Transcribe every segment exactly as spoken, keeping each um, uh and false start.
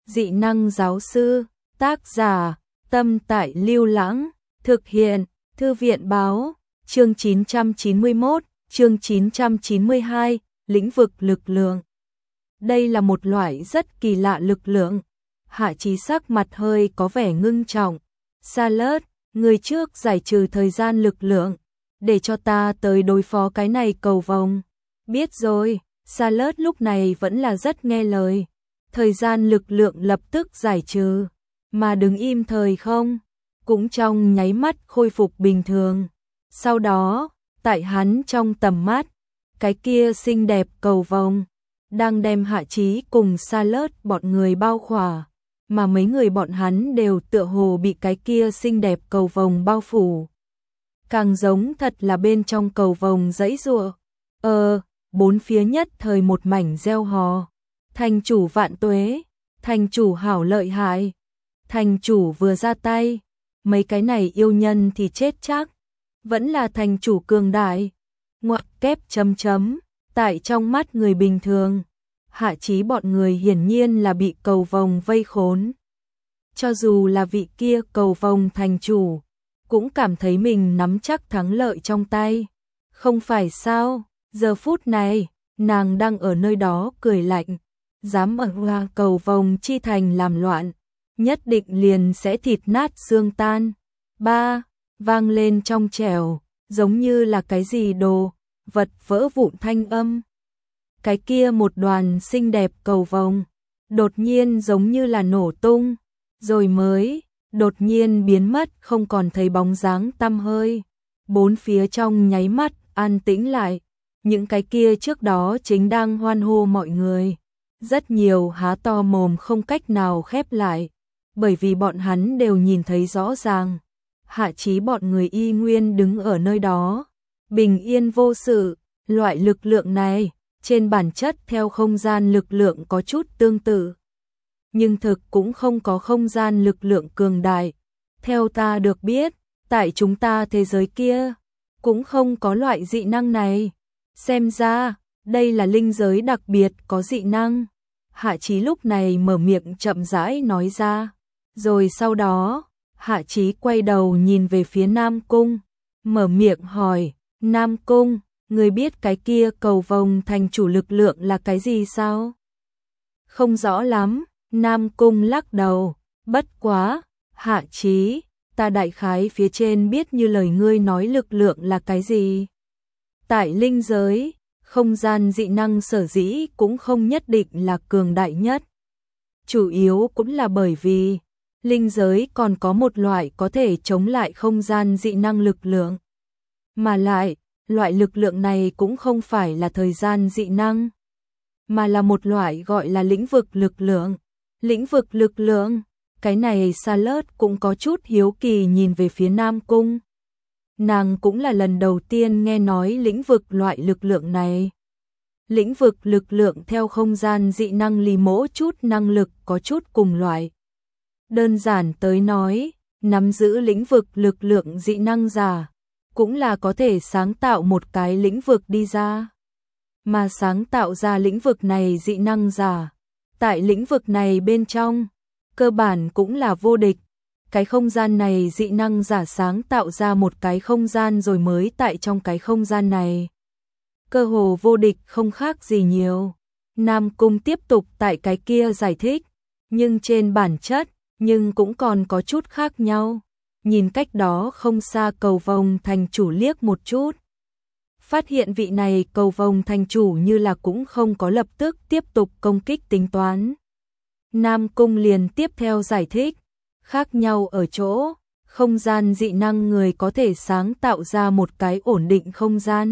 dị năng giáo sư, tác giả, Tâm Tại Lưu Lãng, thực hiện, Thư viện báo, chương chín trăm chín mươi mốt, chương chín trăm chín mươi hai, lĩnh vực lực lượng. Đây là một loại rất kỳ lạ lực lượng. Hạ Chí sắc mặt hơi có vẻ ngưng trọng. Salad, người trước giải trừ thời gian lực lượng, để cho ta tới đối phó cái này cầu vồng. Biết rồi, Salad lúc này vẫn là rất nghe lời. Thời gian lực lượng lập tức giải trừ, mà đứng im thời không, cũng trong nháy mắt khôi phục bình thường. Sau đó, tại hắn trong tầm mắt, cái kia xinh đẹp cầu vồng đang đem Hạ Chí cùng Salad bọn người bao khỏa, mà mấy người bọn hắn đều tựa hồ bị cái kia xinh đẹp cầu vồng bao phủ. Càng giống thật là bên trong cầu vồng giãy giụa. Ờ, bốn phía nhất thời một mảnh reo hò. Thành chủ vạn tuế, thành chủ hảo lợi hại. Thành chủ vừa ra tay, mấy cái này yêu nhân thì chết chắc. Vẫn là thành chủ cường đại. Ngoặc kép chấm chấm, tại trong mắt người bình thường, Hạ Chí bọn người hiển nhiên là bị cầu vồng vây khốn. Cho dù là vị kia cầu vồng thành chủ, cũng cảm thấy mình nắm chắc thắng lợi trong tay. Không phải sao, giờ phút này, nàng đang ở nơi đó cười lạnh, dám ở hoa cầu vồng chi thành làm loạn, nhất định liền sẽ thịt nát xương tan. Ba, vang lên trong trẻo, giống như là cái gì đồ, vật vỡ vụn thanh âm. Cái kia một đoàn xinh đẹp cầu vồng, đột nhiên giống như là nổ tung, rồi mới, đột nhiên biến mất không còn thấy bóng dáng tăm hơi. Bốn phía trong nháy mắt, an tĩnh lại, những cái kia trước đó chính đang hoan hô mọi người. Rất nhiều há to mồm không cách nào khép lại, bởi vì bọn hắn đều nhìn thấy rõ ràng. Hạ Chí bọn người y nguyên đứng ở nơi đó, bình yên vô sự. Loại lực lượng này, trên bản chất theo không gian lực lượng có chút tương tự, nhưng thực cũng không có không gian lực lượng cường đại. Theo ta được biết, tại chúng ta thế giới kia, cũng không có loại dị năng này. Xem ra, đây là linh giới đặc biệt có dị năng. Hạ Chí lúc này mở miệng chậm rãi nói ra. Rồi sau đó, Hạ Chí quay đầu nhìn về phía Nam Cung, mở miệng hỏi, Nam Cung, người biết cái kia cầu vồng thành chủ lực lượng là cái gì sao? Không rõ lắm, Nam Cung lắc đầu, bất quá, Hạ Chí, ta đại khái phía trên biết như lời ngươi nói lực lượng là cái gì. Tại linh giới, không gian dị năng sở dĩ cũng không nhất định là cường đại nhất. Chủ yếu cũng là bởi vì, linh giới còn có một loại có thể chống lại không gian dị năng lực lượng. Mà lại, loại lực lượng này cũng không phải là thời gian dị năng, mà là một loại gọi là lĩnh vực lực lượng. Lĩnh vực lực lượng, cái này Salad cũng có chút hiếu kỳ nhìn về phía Nam Cung. Nàng cũng là lần đầu tiên nghe nói lĩnh vực loại lực lượng này. Lĩnh vực lực lượng theo không gian dị năng lì mỗ chút năng lực có chút cùng loại. Đơn giản tới nói, nắm giữ lĩnh vực lực lượng dị năng giả, cũng là có thể sáng tạo một cái lĩnh vực đi ra. Mà sáng tạo ra lĩnh vực này dị năng giả, tại lĩnh vực này bên trong, cơ bản cũng là vô địch. Cái không gian này dị năng giả sáng tạo ra một cái không gian rồi mới tại trong cái không gian này. Cơ hồ vô địch không khác gì nhiều. Nam Cung tiếp tục tại cái kia giải thích, nhưng trên bản chất, nhưng cũng còn có chút khác nhau. Nhìn cách đó không xa cầu vồng thành chủ liếc một chút. Phát hiện vị này cầu vồng thành chủ như là cũng không có lập tức tiếp tục công kích tính toán. Nam Cung liền tiếp theo giải thích, khác nhau ở chỗ, không gian dị năng người có thể sáng tạo ra một cái ổn định không gian.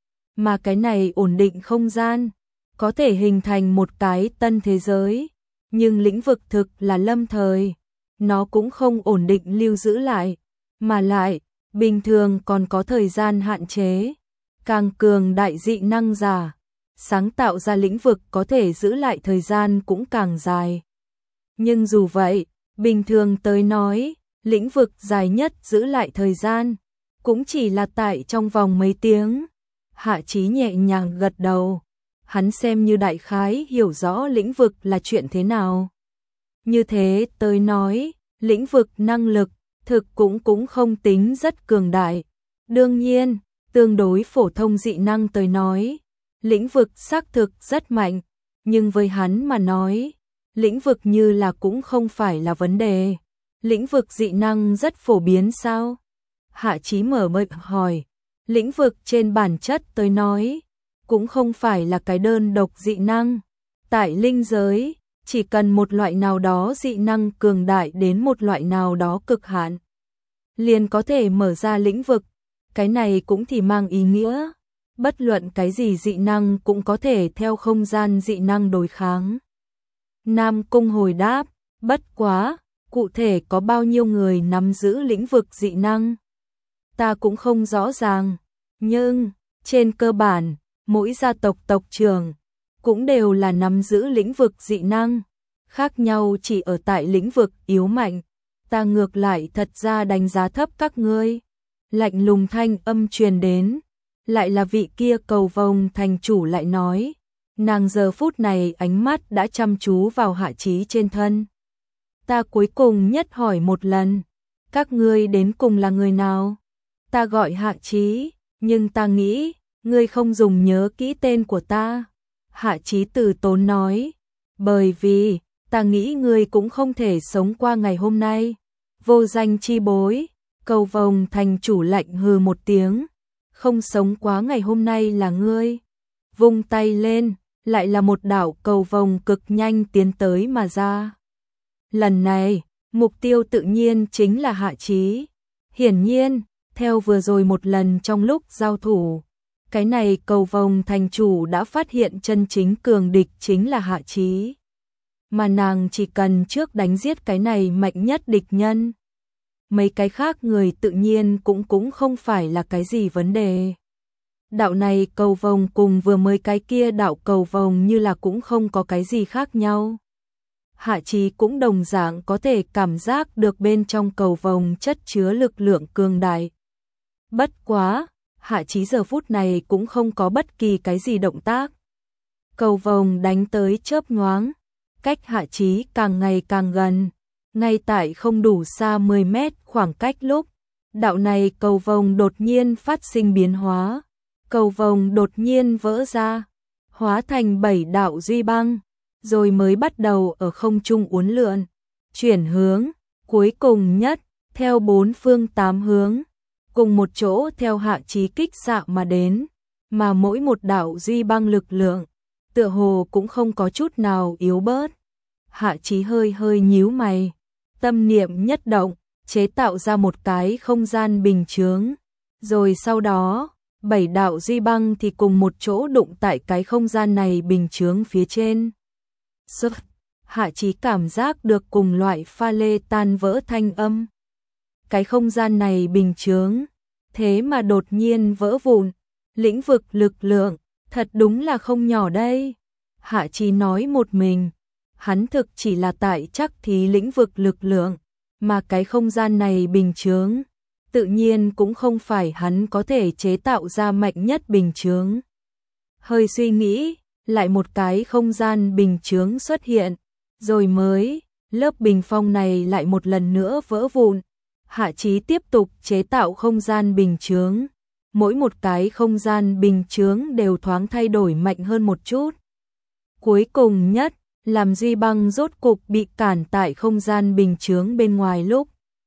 Mà cái này ổn định không gian, có thể hình thành một cái tân thế giới, nhưng lĩnh vực thực là lâm thời. Nó cũng không ổn định lưu giữ lại, mà lại, bình thường còn có thời gian hạn chế. Càng cường đại dị năng giả, sáng tạo ra lĩnh vực có thể giữ lại thời gian cũng càng dài. Nhưng dù vậy, bình thường tới nói, lĩnh vực dài nhất giữ lại thời gian, cũng chỉ là tại trong vòng mấy tiếng. Hạ Chí nhẹ nhàng gật đầu, hắn xem như đại khái hiểu rõ lĩnh vực là chuyện thế nào. Như thế tới nói, lĩnh vực năng lực thực cũng cũng không tính rất cường đại. Đương nhiên, tương đối phổ thông dị năng tới nói, lĩnh vực xác thực rất mạnh, nhưng với hắn mà nói, lĩnh vực như là cũng không phải là vấn đề. Lĩnh vực dị năng rất phổ biến sao? Hạ Chí mở miệng hỏi. Lĩnh vực trên bản chất tới nói, cũng không phải là cái đơn độc dị năng. Tại linh giới, chỉ cần một loại nào đó dị năng cường đại đến một loại nào đó cực hạn, liền có thể mở ra lĩnh vực. Cái này cũng thì mang ý nghĩa, bất luận cái gì dị năng cũng có thể theo không gian dị năng đối kháng. Nam Cung hồi đáp, bất quá, cụ thể có bao nhiêu người nắm giữ lĩnh vực dị năng? Ta cũng không rõ ràng, nhưng, trên cơ bản, mỗi gia tộc tộc trưởng cũng đều là nắm giữ lĩnh vực dị năng, khác nhau chỉ ở tại lĩnh vực yếu mạnh. Ta ngược lại thật ra đánh giá thấp các ngươi. Lạnh lùng thanh âm truyền đến, lại là vị kia cầu vồng thành chủ lại nói, nàng giờ phút này ánh mắt đã chăm chú vào Hạ Chí trên thân. Ta cuối cùng nhất hỏi một lần, các ngươi đến cùng là người nào? Ta gọi Hạ Chí, nhưng ta nghĩ, ngươi không dùng nhớ kỹ tên của ta. Hạ Chí từ tốn nói, bởi vì, ta nghĩ ngươi cũng không thể sống qua ngày hôm nay. Vô danh chi bối, cầu vồng thành chủ lạnh hừ một tiếng, không sống quá ngày hôm nay là ngươi. Vung tay lên, lại là một đạo cầu vồng cực nhanh tiến tới mà ra. Lần này, mục tiêu tự nhiên chính là Hạ Chí. Hiển nhiên, theo vừa rồi một lần trong lúc giao thủ, cái này cầu vồng thành chủ đã phát hiện chân chính cường địch chính là Hạ Chí. Mà nàng chỉ cần trước đánh giết cái này mạnh nhất địch nhân. Mấy cái khác người tự nhiên cũng cũng không phải là cái gì vấn đề. Đạo này cầu vồng cùng vừa mới cái kia đạo cầu vồng như là cũng không có cái gì khác nhau. Hạ Chí cũng đồng dạng có thể cảm giác được bên trong cầu vồng chất chứa lực lượng cường đại. Bất quá, Hạ Chí giờ phút này cũng không có bất kỳ cái gì động tác. Cầu vồng đánh tới chớp nhoáng, cách Hạ Chí càng ngày càng gần, ngay tại không đủ xa mười mét khoảng cách lúc, đạo này cầu vồng đột nhiên phát sinh biến hóa, cầu vồng đột nhiên vỡ ra, hóa thành bảy đạo duy băng, rồi mới bắt đầu ở không trung uốn lượn, chuyển hướng, cuối cùng nhất, theo bốn phương tám hướng, cùng một chỗ theo Hạ Chí kích xạ mà đến, mà mỗi một đạo duy băng lực lượng, tựa hồ cũng không có chút nào yếu bớt. Hạ Chí hơi hơi nhíu mày, tâm niệm nhất động, chế tạo ra một cái không gian bình chướng, rồi sau đó, bảy đạo duy băng thì cùng một chỗ đụng tại cái không gian này bình chướng phía trên. Sức, Hạ Chí cảm giác được cùng loại pha lê tan vỡ thanh âm. Cái không gian này bình chướng, thế mà đột nhiên vỡ vụn, lĩnh vực lực lượng, thật đúng là không nhỏ đây. Hạ Chí nói một mình, hắn thực chỉ là tại chắc thí lĩnh vực lực lượng, mà cái không gian này bình chướng, tự nhiên cũng không phải hắn có thể chế tạo ra mạnh nhất bình chướng. Hơi suy nghĩ, lại một cái không gian bình chướng xuất hiện, rồi mới, lớp bình phong này lại một lần nữa vỡ vụn. Hạ Chí tiếp tục chế tạo không gian bình chướng, mỗi một cái không gian bình chướng đều thoáng thay đổi mạnh hơn một chút. Cuối cùng nhất, làm duy băng rốt cục bị cản tại không gian bình chướng bên ngoài lúc.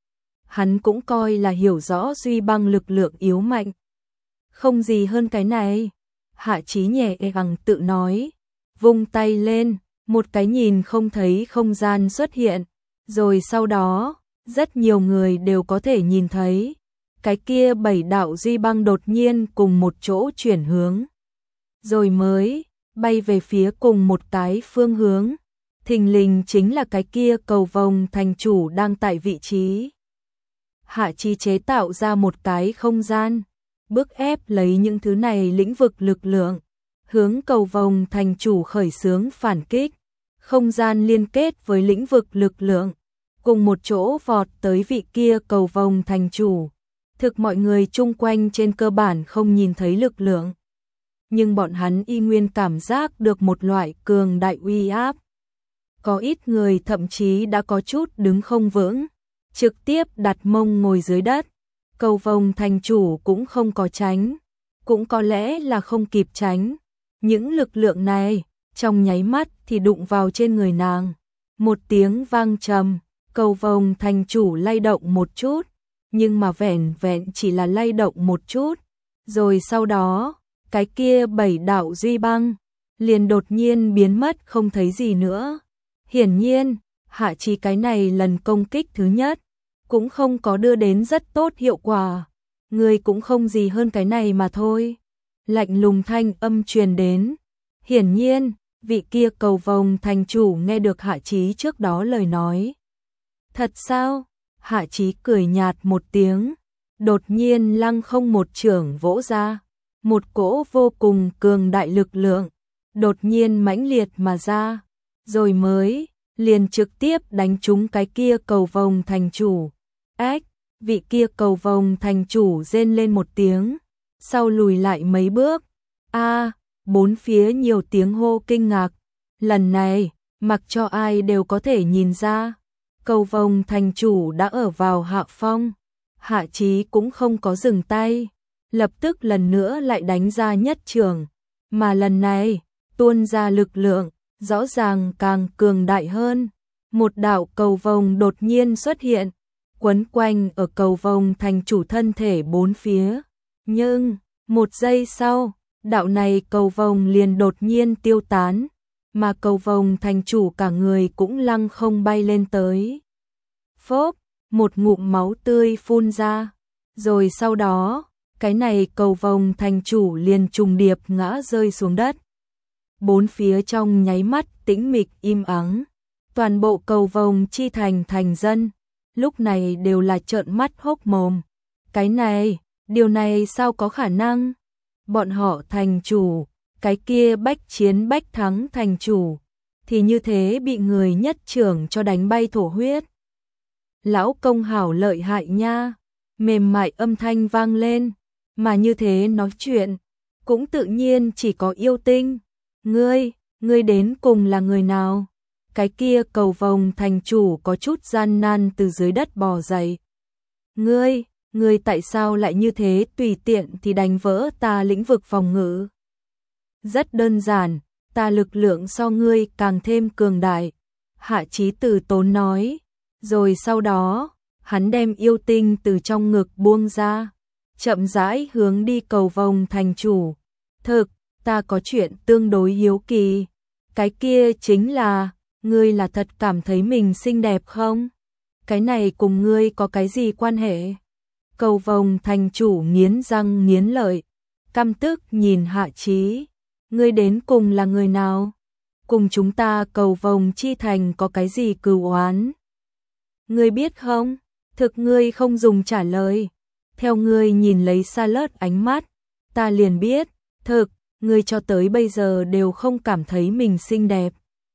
Hắn cũng coi là hiểu rõ duy băng lực lượng yếu mạnh. Không gì hơn cái này. Hạ Chí nhẹ gắng tự nói. Vung tay lên, một cái nhìn không thấy không gian xuất hiện. Rồi sau đó, rất nhiều người đều có thể nhìn thấy. Cái kia bảy đạo duy băng đột nhiên cùng một chỗ chuyển hướng. Rồi mới bay về phía cùng một cái phương hướng. Thình lình chính là cái kia cầu vồng thành chủ đang tại vị trí. Hạ Chí chế tạo ra một cái không gian, bức ép lấy những thứ này lĩnh vực lực lượng, hướng cầu vồng thành chủ khởi xướng phản kích. Không gian liên kết với lĩnh vực lực lượng, cùng một chỗ vọt tới vị kia cầu vồng thành chủ. Thực mọi người chung quanh trên cơ bản không nhìn thấy lực lượng, nhưng bọn hắn y nguyên cảm giác được một loại cường đại uy áp. Có ít người thậm chí đã có chút đứng không vững, trực tiếp đặt mông ngồi dưới đất. Cầu vồng thành chủ cũng không có tránh, cũng có lẽ là không kịp tránh. Những lực lượng này, trong nháy mắt thì đụng vào trên người nàng. Một tiếng vang trầm, cầu vồng thành chủ lay động một chút, nhưng mà vẻn vẹn chỉ là lay động một chút. Rồi sau đó, cái kia bảy đạo duy băng, liền đột nhiên biến mất không thấy gì nữa. Hiển nhiên, Hạ Chí cái này lần công kích thứ nhất, cũng không có đưa đến rất tốt hiệu quả. Người cũng không gì hơn cái này mà thôi. Lạnh lùng thanh âm truyền đến. Hiển nhiên, vị kia cầu vồng thành chủ nghe được Hạ Chí trước đó lời nói. Thật sao? Hạ Chí cười nhạt một tiếng, đột nhiên lăng không một chưởng vỗ ra. Một cỗ vô cùng cường đại lực lượng, đột nhiên mãnh liệt mà ra, rồi mới, liền trực tiếp đánh trúng cái kia cầu vồng thành chủ. Ách, vị kia cầu vồng thành chủ rên lên một tiếng, sau lùi lại mấy bước. A, bốn phía nhiều tiếng hô kinh ngạc. Lần này, mặc cho ai đều có thể nhìn ra, cầu vồng thành chủ đã ở vào hạ phong. Hạ Chí cũng không có dừng tay, lập tức lần nữa lại đánh ra nhất trường, mà lần này, tuôn ra lực lượng, rõ ràng càng cường đại hơn. Một đạo cầu vồng đột nhiên xuất hiện, quấn quanh ở cầu vồng thành chủ thân thể bốn phía. Nhưng, một giây sau, đạo này cầu vồng liền đột nhiên tiêu tán, mà cầu vồng thành chủ cả người cũng lăng không bay lên tới. Phốp, một ngụm máu tươi phun ra, rồi sau đó, cái này cầu vồng thành chủ liền trùng điệp ngã rơi xuống đất. Bốn phía trong nháy mắt tĩnh mịch im ắng, toàn bộ cầu vồng chi thành thành dân, lúc này đều là trợn mắt hốc mồm. Cái này, điều này sao có khả năng? Bọn họ thành chủ, cái kia bách chiến bách thắng thành chủ, thì như thế bị người nhất trưởng cho đánh bay thổ huyết. Lão công hảo lợi hại nha, mềm mại âm thanh vang lên, mà như thế nói chuyện, cũng tự nhiên chỉ có yêu tinh. Ngươi, ngươi đến cùng là người nào? Cái kia cầu vồng thành chủ có chút gian nan từ dưới đất bò dậy. Ngươi, ngươi tại sao lại như thế tùy tiện thì đánh vỡ ta lĩnh vực phòng ngự? Rất đơn giản, ta lực lượng so ngươi càng thêm cường đại. Hạ Chí từ tốn nói, rồi sau đó, hắn đem yêu tinh từ trong ngực buông ra, chậm rãi hướng đi cầu vồng thành chủ. Thực, ta có chuyện tương đối hiếu kỳ, cái kia chính là, ngươi là thật cảm thấy mình xinh đẹp không? Cái này cùng ngươi có cái gì quan hệ? Cầu vồng thành chủ nghiến răng nghiến lợi, căm tức nhìn Hạ Chí, ngươi đến cùng là người nào? Cùng chúng ta cầu vồng chi thành có cái gì cừu oán? Ngươi biết không? Thực ngươi không dùng trả lời. Theo ngươi nhìn lấy xa lớt ánh mắt, ta liền biết, thực, ngươi cho tới bây giờ đều không cảm thấy mình xinh đẹp.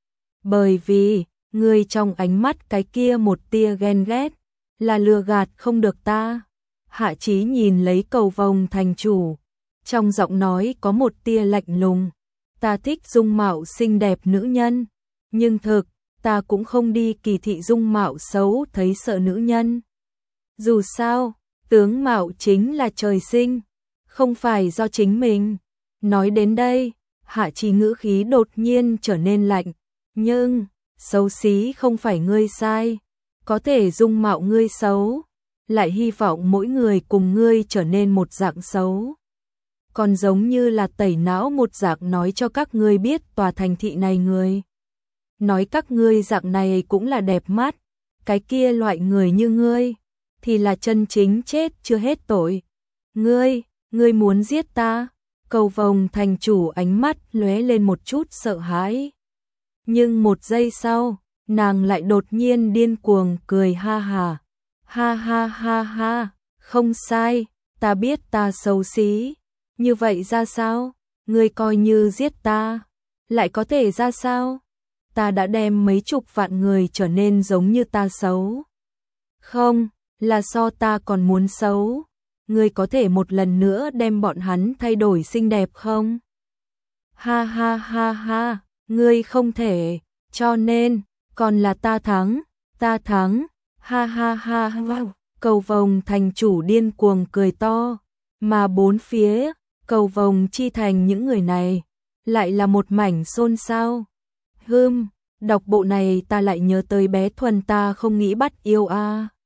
Bởi vì, ngươi trong ánh mắt cái kia một tia ghen ghét, là lừa gạt không được ta. Hạ Chí nhìn lấy cầu vồng thành chủ, trong giọng nói có một tia lạnh lùng. Ta thích dung mạo xinh đẹp nữ nhân, nhưng thực, ta cũng không đi kỳ thị dung mạo xấu thấy sợ nữ nhân. Dù sao, tướng mạo chính là trời sinh, không phải do chính mình. Nói đến đây, Hạ Chí ngữ khí đột nhiên trở nên lạnh, nhưng, xấu xí không phải ngươi sai, có thể dung mạo ngươi xấu, lại hy vọng mỗi người cùng ngươi trở nên một dạng xấu. Còn giống như là tẩy não một dạng nói cho các ngươi biết tòa thành thị này người. Nói các ngươi dạng này cũng là đẹp mắt, cái kia loại người như ngươi, thì là chân chính chết chưa hết tội. Ngươi, ngươi muốn giết ta? Cầu vồng thành chủ ánh mắt lóe lên một chút sợ hãi. Nhưng một giây sau, nàng lại đột nhiên điên cuồng cười ha ha. Ha ha ha ha, không sai, ta biết ta xấu xí. Như vậy ra sao? Ngươi coi như giết ta, lại có thể ra sao? Ta đã đem mấy chục vạn người trở nên giống như ta xấu. Không, là so ta còn muốn xấu. Ngươi có thể một lần nữa đem bọn hắn thay đổi xinh đẹp không? Ha ha ha ha, ngươi không thể, cho nên, còn là ta thắng, ta thắng, ha ha ha ha. Cầu Vồng thành chủ điên cuồng cười to, mà bốn phía Cầu Vồng chi thành những người này lại là một mảnh xôn xao. Hừm, đọc bộ này ta lại nhớ tới bé Thuần ta không nghĩ bắt yêu a. À.